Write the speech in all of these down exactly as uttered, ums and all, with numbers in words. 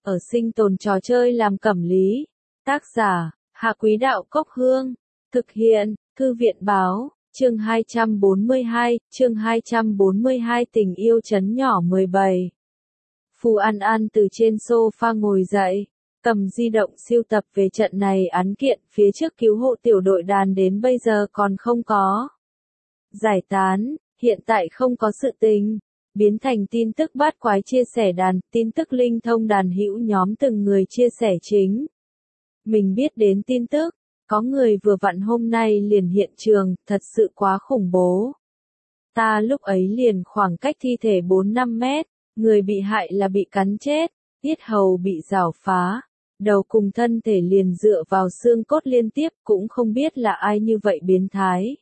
ở sinh tồn trò chơi làm cẩm lý. Tác giả, Hạ Quý Đạo Cốc Hương. Thực hiện, Thư viện Báo, chương hai trăm bốn mươi hai, chương hai trăm bốn mươi hai tình yêu trấn nhỏ mười bảy. Phù An An từ trên sofa ngồi dậy, cầm di động siêu tập về trận này án kiện phía trước cứu hộ tiểu đội đàn đến bây giờ còn không có giải tán, hiện tại không có sự tình, biến thành tin tức bát quái chia sẻ đàn, tin tức linh thông đàn hữu nhóm từng người chia sẻ chính. Mình biết đến tin tức, có người vừa vặn hôm nay liền hiện trường, thật sự quá khủng bố. Ta lúc ấy liền khoảng cách thi thể bốn năm mét, người bị hại là bị cắn chết, yết hầu bị rào phá, đầu cùng thân thể liền dựa vào xương cốt liên tiếp, cũng không biết là ai như vậy biến thái.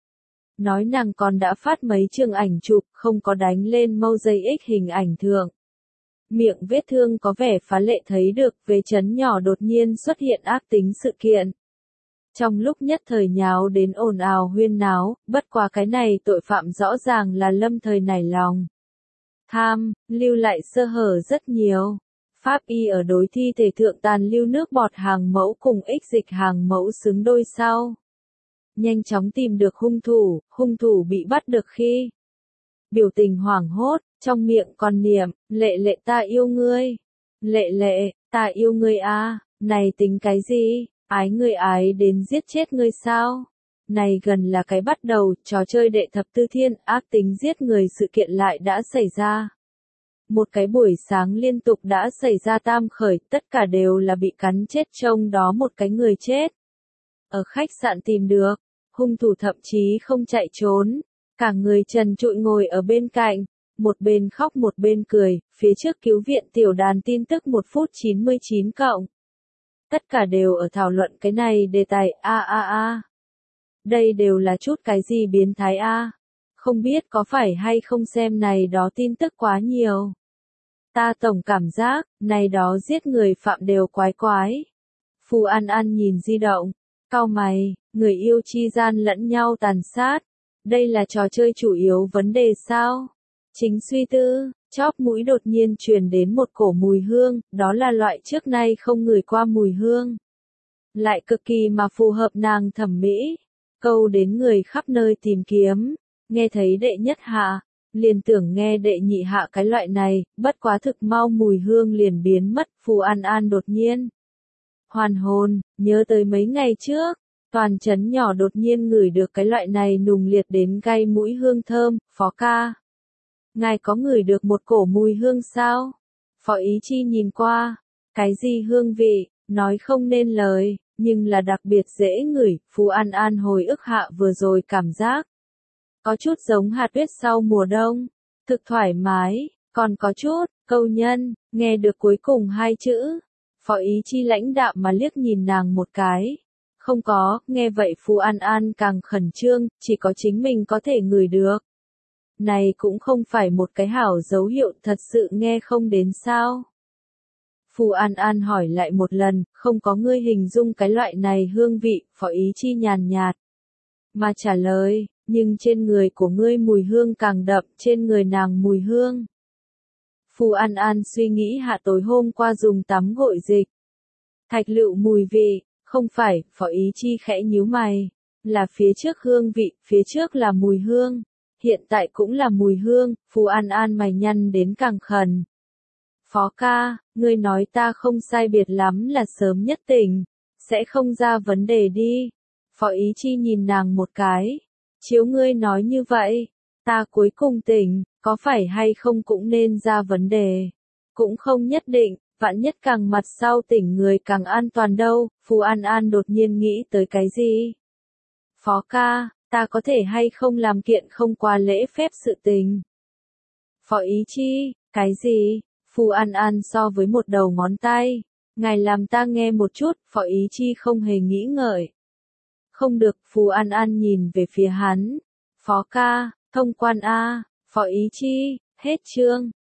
Nói nàng còn đã phát mấy chương ảnh chụp, không có đánh lên mâu dây ích hình ảnh thượng. Miệng vết thương có vẻ phá lệ thấy được về trấn nhỏ đột nhiên xuất hiện ác tính sự kiện. Trong lúc nhất thời nháo đến ồn ào huyên náo, bất qua cái này tội phạm rõ ràng là lâm thời nảy lòng tham, lưu lại sơ hở rất nhiều. Pháp y ở đối thi thể thượng tàn lưu nước bọt hàng mẫu cùng ích dịch hàng mẫu xứng đôi sau. Nhanh chóng tìm được hung thủ, hung thủ bị bắt được khi biểu tình hoảng hốt, trong miệng còn niệm, lệ lệ ta yêu ngươi. Lệ lệ, ta yêu ngươi à, này tính cái gì, ái ngươi ái đến giết chết ngươi sao? Này gần là cái bắt đầu, trò chơi đệ thập tư thiên, ác tính giết người sự kiện lại đã xảy ra. Một cái buổi sáng liên tục đã xảy ra tam khởi, tất cả đều là bị cắn chết, trong đó một cái người chết. Ở khách sạn tìm được, hung thủ thậm chí không chạy trốn, cả người trần trụi ngồi ở bên cạnh, một bên khóc một bên cười, phía trước cứu viện tiểu đàn tin tức một phút chín mươi chín cộng. Tất cả đều ở thảo luận cái này đề tài, a a a. Đây đều là chút cái gì biến thái a? Không biết có phải hay không xem này đó tin tức quá nhiều. Ta tổng cảm giác, này đó giết người phạm đều quái quái. Phù An An nhìn di động, cau mày, người yêu chi gian lẫn nhau tàn sát. Đây là trò chơi chủ yếu vấn đề sao? Chính suy tư, chóp mũi đột nhiên truyền đến một cổ mùi hương, đó là loại trước nay không ngửi qua mùi hương. Lại cực kỳ mà phù hợp nàng thẩm mỹ, câu đến người khắp nơi tìm kiếm, nghe thấy đệ nhất hạ, liền tưởng nghe đệ nhị hạ cái loại này, bất quá thực mau mùi hương liền biến mất, Phù An An đột nhiên hoàn hồn, nhớ tới mấy ngày trước, toàn trấn nhỏ đột nhiên ngửi được cái loại này nùng liệt đến cay mũi hương thơm, Phó ca. Ngài có ngửi được một cổ mùi hương sao? Phó Ý Chi nhìn qua, cái gì hương vị, nói không nên lời, nhưng là đặc biệt dễ ngửi, Phù An An hồi ức hạ vừa rồi cảm giác. Có chút giống hạt tuyết sau mùa đông, thực thoải mái, còn có chút, câu nhân, nghe được cuối cùng hai chữ. Phó Ý Chi lãnh đạm mà liếc nhìn nàng một cái. Không có, nghe vậy Phù An An càng khẩn trương, chỉ có chính mình có thể ngửi được. Này cũng không phải một cái hảo dấu hiệu, thật sự nghe không đến sao. Phù An An hỏi lại một lần, không có ngươi hình dung cái loại này hương vị, Phó Ý Chi nhàn nhạt. Mà trả lời, nhưng trên người của ngươi mùi hương càng đậm, trên người nàng mùi hương. Phù An An suy nghĩ hạ tối hôm qua dùng tắm gội dịch. Thạch lựu mùi vị, không phải, Phó Ý Chi khẽ nhíu mày. Là phía trước hương vị, phía trước là mùi hương. Hiện tại cũng là mùi hương, Phù An An mày nhăn đến càng khẩn. Phó ca, ngươi nói ta không sai biệt lắm là sớm nhất tỉnh, sẽ không ra vấn đề đi. Phó Ý Chi nhìn nàng một cái. Chiếu ngươi nói như vậy, ta cuối cùng tỉnh, có phải hay không cũng nên ra vấn đề. Cũng không nhất định, vạn nhất càng mặt sau tỉnh người càng an toàn đâu, Phù An An đột nhiên nghĩ tới cái gì. Phó ca, ta có thể hay không làm kiện không qua lễ phép sự tình. Phó Ý Chi, cái gì? Phù An An so với một đầu ngón tay. Ngài làm ta nghe một chút, Phó Ý Chi không hề nghĩ ngợi. Không được, Phù An An nhìn về phía hắn. Phó ca, thông quan A, Phó Ý Chi, hết chương.